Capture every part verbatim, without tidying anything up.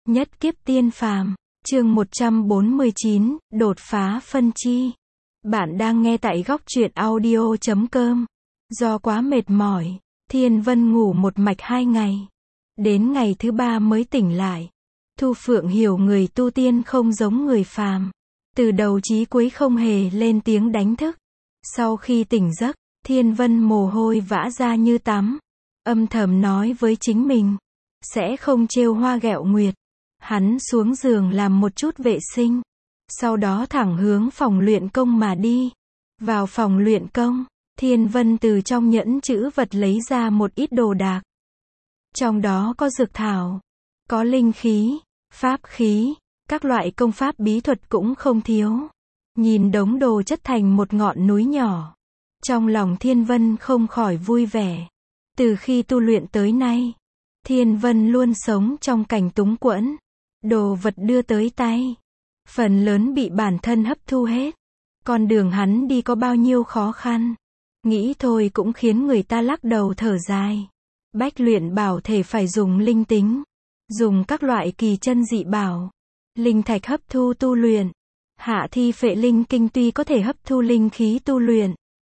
Nhất kiếp tiên phàm, chương một trăm bốn mươi chín, đột phá phân chi. Bạn đang nghe tại góc truyện audio chấm com. Do quá mệt mỏi, Thiên Vân ngủ một mạch hai ngày. Đến ngày thứ ba mới tỉnh lại. Thu Phượng hiểu người tu tiên không giống người phàm. Từ đầu chí cuối không hề lên tiếng đánh thức. Sau khi tỉnh giấc, Thiên Vân mồ hôi vã ra như tắm. Âm thầm nói với chính mình, sẽ không trêu hoa ghẹo nguyệt. Hắn xuống giường làm một chút vệ sinh. Sau đó thẳng hướng phòng luyện công mà đi. Vào phòng luyện công, Thiên Vân từ trong nhẫn trữ vật lấy ra một ít đồ đạc. Trong đó có dược thảo, có linh khí, pháp khí, các loại công pháp bí thuật cũng không thiếu. Nhìn đống đồ chất thành một ngọn núi nhỏ. Trong lòng Thiên Vân không khỏi vui vẻ. Từ khi tu luyện tới nay, Thiên Vân luôn sống trong cảnh túng quẫn. Đồ vật đưa tới tay, phần lớn bị bản thân hấp thu hết. Con đường hắn đi có bao nhiêu khó khăn, nghĩ thôi cũng khiến người ta lắc đầu thở dài. Bách luyện bảo thể phải dùng linh tính, dùng các loại kỳ chân dị bảo, linh thạch hấp thu tu luyện. Hạ thi phệ linh kinh tuy có thể hấp thu linh khí tu luyện,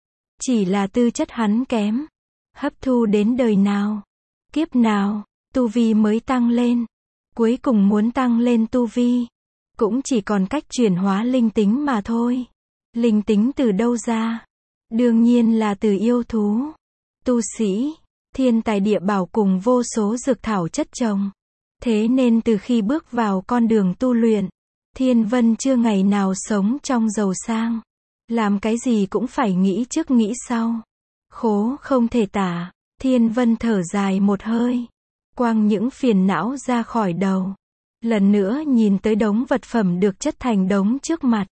chỉ là tư chất hắn kém, hấp thu đến đời nào, kiếp nào, tu vi mới tăng lên. Cuối cùng muốn tăng lên tu vi, cũng chỉ còn cách chuyển hóa linh tính mà thôi. Linh tính từ đâu ra? Đương nhiên là từ yêu thú. Tu sĩ, thiên tài địa bảo cùng vô số dược thảo chất chồng. Thế nên từ khi bước vào con đường tu luyện, Thiên Vân chưa ngày nào sống trong giàu sang. Làm cái gì cũng phải nghĩ trước nghĩ sau. Khổ không thể tả, Thiên Vân thở dài một hơi. Quăng những phiền não ra khỏi đầu. Lần nữa nhìn tới đống vật phẩm được chất thành đống trước mặt.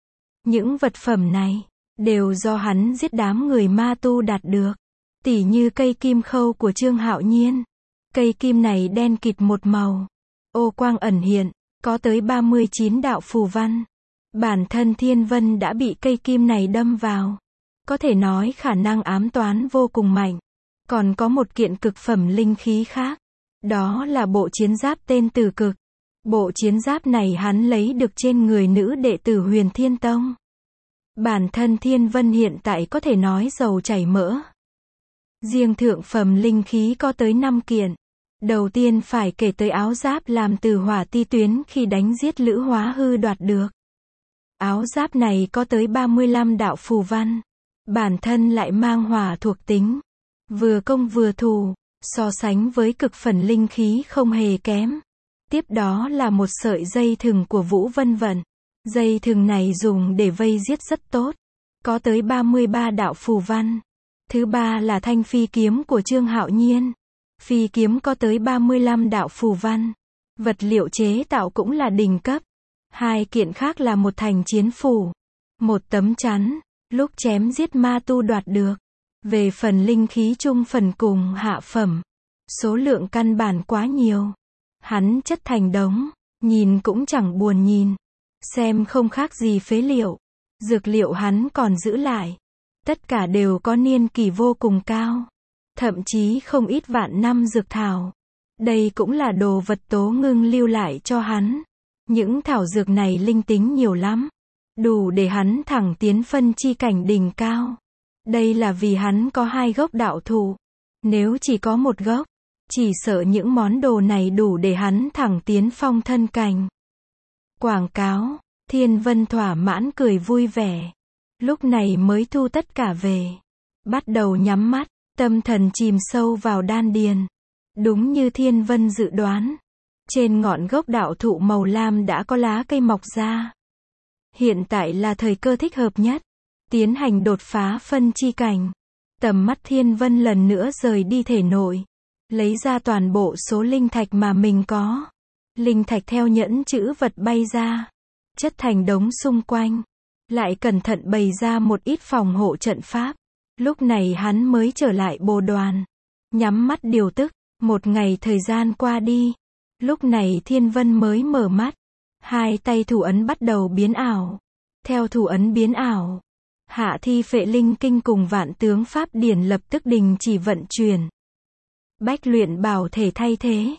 Những vật phẩm này, đều do hắn giết đám người ma tu đạt được. Tỉ như cây kim khâu của Trương Hạo Nhiên. Cây kim này đen kịt một màu. Ô quang ẩn hiện, có tới ba mươi chín đạo phù văn. Bản thân Thiên Vân đã bị cây kim này đâm vào. Có thể nói khả năng ám toán vô cùng mạnh. Còn có một kiện cực phẩm linh khí khác. Đó là bộ chiến giáp tên Tử Cực. Bộ chiến giáp này hắn lấy được trên người nữ đệ tử Huyền Thiên Tông. Bản thân Thiên Vân hiện tại có thể nói dầu chảy mỡ. Riêng thượng phẩm linh khí có tới năm kiện. Đầu tiên phải kể tới áo giáp làm từ hỏa ti tuyến khi đánh giết Lữ Hóa Hư đoạt được. Áo giáp này có tới ba mươi lăm đạo phù văn. Bản thân lại mang hỏa thuộc tính. Vừa công vừa thủ. So sánh với cực phẩm linh khí không hề kém. Tiếp đó là một sợi dây thừng của Vũ Vân Vận. Dây thừng này dùng để vây giết rất tốt. Có tới ba mươi ba đạo phù văn. Thứ ba là thanh phi kiếm của Trương Hạo Nhiên. Phi kiếm có tới ba mươi lăm đạo phù văn. Vật liệu chế tạo cũng là đỉnh cấp. Hai kiện khác là một thành chiến phủ. Một tấm chắn, lúc chém giết ma tu đoạt được. Về phần linh khí trung phần cùng hạ phẩm, số lượng căn bản quá nhiều. Hắn chất thành đống, nhìn cũng chẳng buồn nhìn. Xem không khác gì phế liệu. Dược liệu hắn còn giữ lại. Tất cả đều có niên kỳ vô cùng cao. Thậm chí không ít vạn năm dược thảo. Đây cũng là đồ vật Tố Ngưng lưu lại cho hắn. Những thảo dược này linh tính nhiều lắm. Đủ để hắn thẳng tiến phân chi cảnh đỉnh cao. Đây là vì hắn có hai gốc đạo thụ. Nếu chỉ có một gốc, chỉ sợ những món đồ này đủ để hắn thẳng tiến phong thân cảnh. Quảng cáo, Thiên Vân thỏa mãn cười vui vẻ. Lúc này mới thu tất cả về. Bắt đầu nhắm mắt, tâm thần chìm sâu vào đan điền. Đúng như Thiên Vân dự đoán. Trên ngọn gốc đạo thụ màu lam đã có lá cây mọc ra. Hiện tại là thời cơ thích hợp nhất. Tiến hành đột phá phân chi cảnh. Tầm mắt Thiên Vân lần nữa rời đi thể nội. Lấy ra toàn bộ số linh thạch mà mình có. Linh thạch theo nhẫn trữ vật bay ra. Chất thành đống xung quanh. Lại cẩn thận bày ra một ít phòng hộ trận pháp. Lúc này hắn mới trở lại bồ đoàn. Nhắm mắt điều tức. Một ngày thời gian qua đi. Lúc này Thiên Vân mới mở mắt. Hai tay thủ ấn bắt đầu biến ảo. Theo thủ ấn biến ảo, Hạ thi phệ linh kinh cùng vạn tướng pháp điển lập tức đình chỉ vận chuyển. Bách luyện bảo thể thay thế.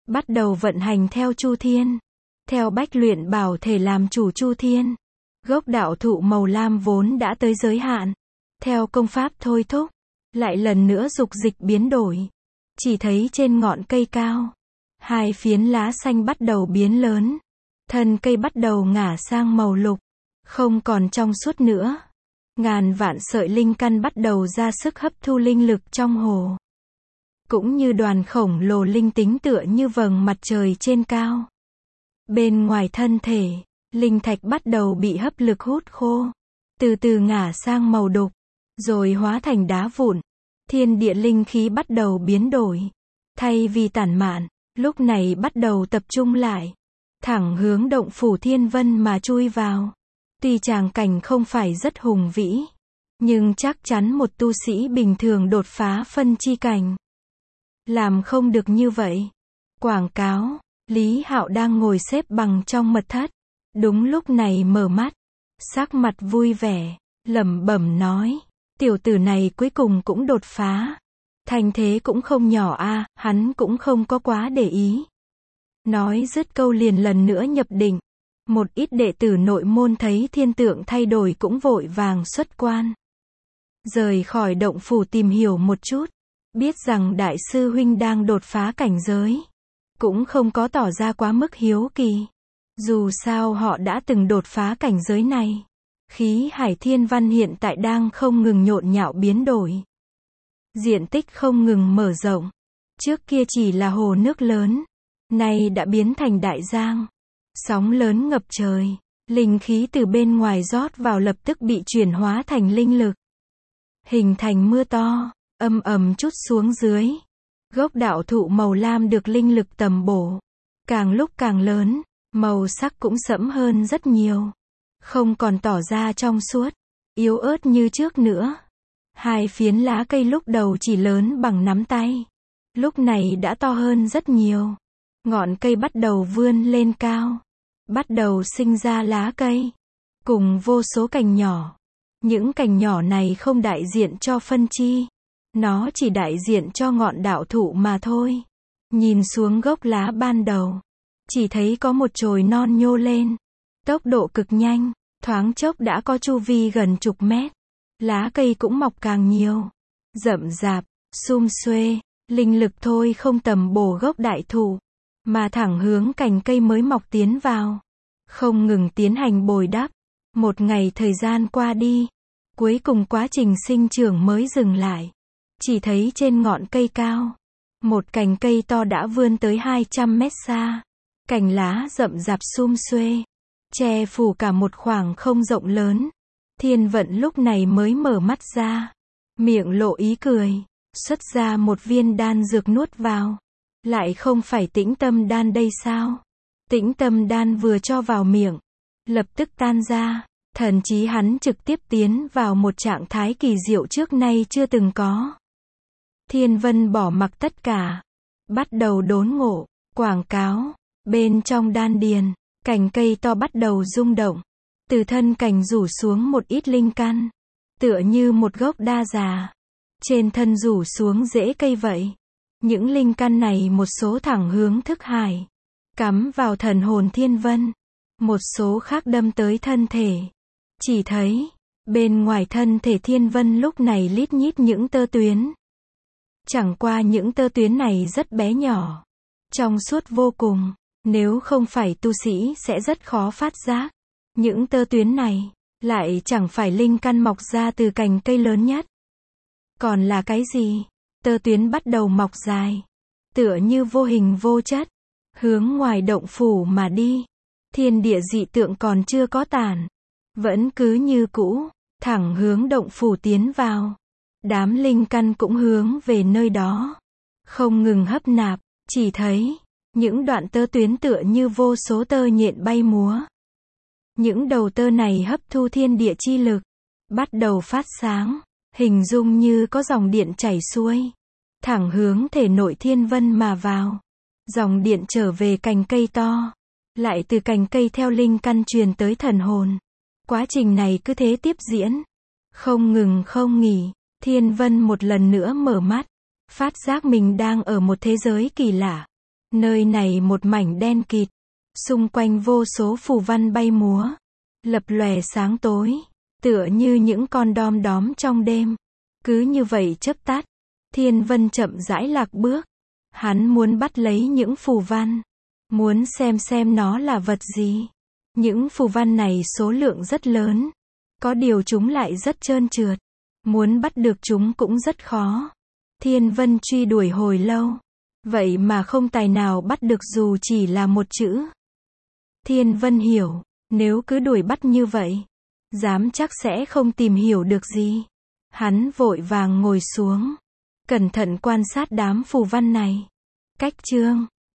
bắt đầu vận hành theo Chu Thiên. Theo bách luyện bảo thể làm chủ Chu Thiên, gốc đạo thụ màu lam vốn đã tới giới hạn. Theo công pháp thôi thúc, lại lần nữa dục dịch biến đổi. Chỉ thấy trên ngọn cây cao, hai phiến lá xanh bắt đầu biến lớn. Thân cây bắt đầu ngả sang màu lục, không còn trong suốt nữa. Ngàn vạn sợi linh căn bắt đầu ra sức hấp thu linh lực trong hồ. Cũng như đoàn khổng lồ linh tính tựa như vầng mặt trời trên cao. Bên ngoài thân thể, linh thạch bắt đầu bị hấp lực hút khô, từ từ ngả sang màu đục, rồi hóa thành đá vụn. Thiên địa linh khí bắt đầu biến đổi. Thay vì tản mạn, lúc này bắt đầu tập trung lại, thẳng hướng động phủ Thiên Vân mà chui vào. Tuy tràng cảnh không phải rất hùng vĩ, nhưng chắc chắn một tu sĩ bình thường đột phá phân chi cảnh làm không được như vậy. Quảng cáo, Lý Hạo đang ngồi xếp bằng trong mật thất. Đúng lúc này mở mắt, sắc mặt vui vẻ, lẩm bẩm nói, tiểu tử này cuối cùng cũng đột phá. Thành thế cũng không nhỏ a, hắn cũng không có quá để ý. Nói dứt câu liền lần nữa nhập định. Một ít đệ tử nội môn thấy thiên tượng thay đổi cũng vội vàng xuất quan. Rời khỏi động phủ tìm hiểu một chút. Biết rằng đại sư huynh đang đột phá cảnh giới. Cũng không có tỏ ra quá mức hiếu kỳ. Dù sao họ đã từng đột phá cảnh giới này. Khí hải thiên văn hiện tại đang không ngừng nhộn nhạo biến đổi. Diện tích không ngừng mở rộng. Trước kia chỉ là hồ nước lớn, nay đã biến thành đại giang. Sóng lớn ngập trời, linh khí từ bên ngoài rót vào lập tức bị chuyển hóa thành linh lực. Hình thành mưa to, âm ầm trút xuống dưới. Gốc đạo thụ màu lam được linh lực tầm bổ. Càng lúc càng lớn, màu sắc cũng sẫm hơn rất nhiều. Không còn tỏ ra trong suốt, yếu ớt như trước nữa. Hai phiến lá cây lúc đầu chỉ lớn bằng nắm tay. Lúc này đã to hơn rất nhiều. Ngọn cây bắt đầu vươn lên cao. Bắt đầu sinh ra lá cây. Cùng vô số cành nhỏ. Những cành nhỏ này không đại diện cho phân chi. Nó chỉ đại diện cho ngọn đạo thụ mà thôi. Nhìn xuống gốc lá ban đầu. Chỉ thấy có một chồi non nhô lên. Tốc độ cực nhanh. Thoáng chốc đã có chu vi gần chục mét. Lá cây cũng mọc càng nhiều. Rậm rạp, sum xuê. Linh lực thôi không tầm bổ gốc đại thụ. Mà thẳng hướng cành cây mới mọc tiến vào. Không ngừng tiến hành bồi đắp. Một ngày thời gian qua đi. Cuối cùng quá trình sinh trưởng mới dừng lại. Chỉ thấy trên ngọn cây cao. Một cành cây to đã vươn tới hai trăm mét xa. Cành lá rậm rạp sum xuê. Che phủ cả một khoảng không rộng lớn. Thiên Vận lúc này mới mở mắt ra. Miệng lộ ý cười. Xuất ra một viên đan dược nuốt vào. Lại không phải tĩnh tâm đan đây sao? Tĩnh tâm đan vừa cho vào miệng. Lập tức tan ra. Thần trí hắn trực tiếp tiến vào một trạng thái kỳ diệu trước nay chưa từng có. Thiên Vân bỏ mặc tất cả. Bắt đầu đốn ngộ. Quảng cáo. Bên trong đan điền. Cành cây to bắt đầu rung động. Từ thân cành rủ xuống một ít linh căn. Tựa như một gốc đa già. Trên thân rủ xuống rễ cây vậy. Những linh căn này một số thẳng hướng thức hải. Cắm vào thần hồn Thiên Vân. Một số khác đâm tới thân thể. Chỉ thấy, bên ngoài thân thể Thiên Vân lúc này lít nhít những tơ tuyến. Chẳng qua những tơ tuyến này rất bé nhỏ. Trong suốt vô cùng. Nếu không phải tu sĩ sẽ rất khó phát giác. Những tơ tuyến này, lại chẳng phải linh căn mọc ra từ cành cây lớn nhất. Còn là cái gì? Tơ tuyến bắt đầu mọc dài. Tựa như vô hình vô chất. Hướng ngoài động phủ mà đi. Thiên địa dị tượng còn chưa có tản. Vẫn cứ như cũ. Thẳng hướng động phủ tiến vào. Đám linh căn cũng hướng về nơi đó. Không ngừng hấp nạp. Chỉ thấy những đoạn tơ tuyến tựa như vô số tơ nhện bay múa. Những đầu tơ này hấp thu thiên địa chi lực. Bắt đầu phát sáng. Hình dung như có dòng điện chảy xuôi. Thẳng hướng thể nội Thiên Vân mà vào. Dòng điện trở về cành cây to. Lại từ cành cây theo linh căn truyền tới thần hồn. Quá trình này cứ thế tiếp diễn. Không ngừng không nghỉ. Thiên Vân một lần nữa mở mắt. Phát giác mình đang ở một thế giới kỳ lạ. Nơi này một mảnh đen kịt, xung quanh vô số phù văn bay múa, lập lòe sáng tối, tựa như những con đom đóm trong đêm. Cứ như vậy chớp tắt, Thiên Vân chậm rãi lạc bước. Hắn muốn bắt lấy những phù văn, muốn xem xem nó là vật gì. Những phù văn này số lượng rất lớn, có điều chúng lại rất trơn trượt, muốn bắt được chúng cũng rất khó. Thiên Vân truy đuổi hồi lâu, vậy mà không tài nào bắt được dù chỉ là một chữ. Thiên Vân hiểu, nếu cứ đuổi bắt như vậy, dám chắc sẽ không tìm hiểu được gì. Hắn vội vàng ngồi xuống, cẩn thận quan sát đám phù văn này. Cách chương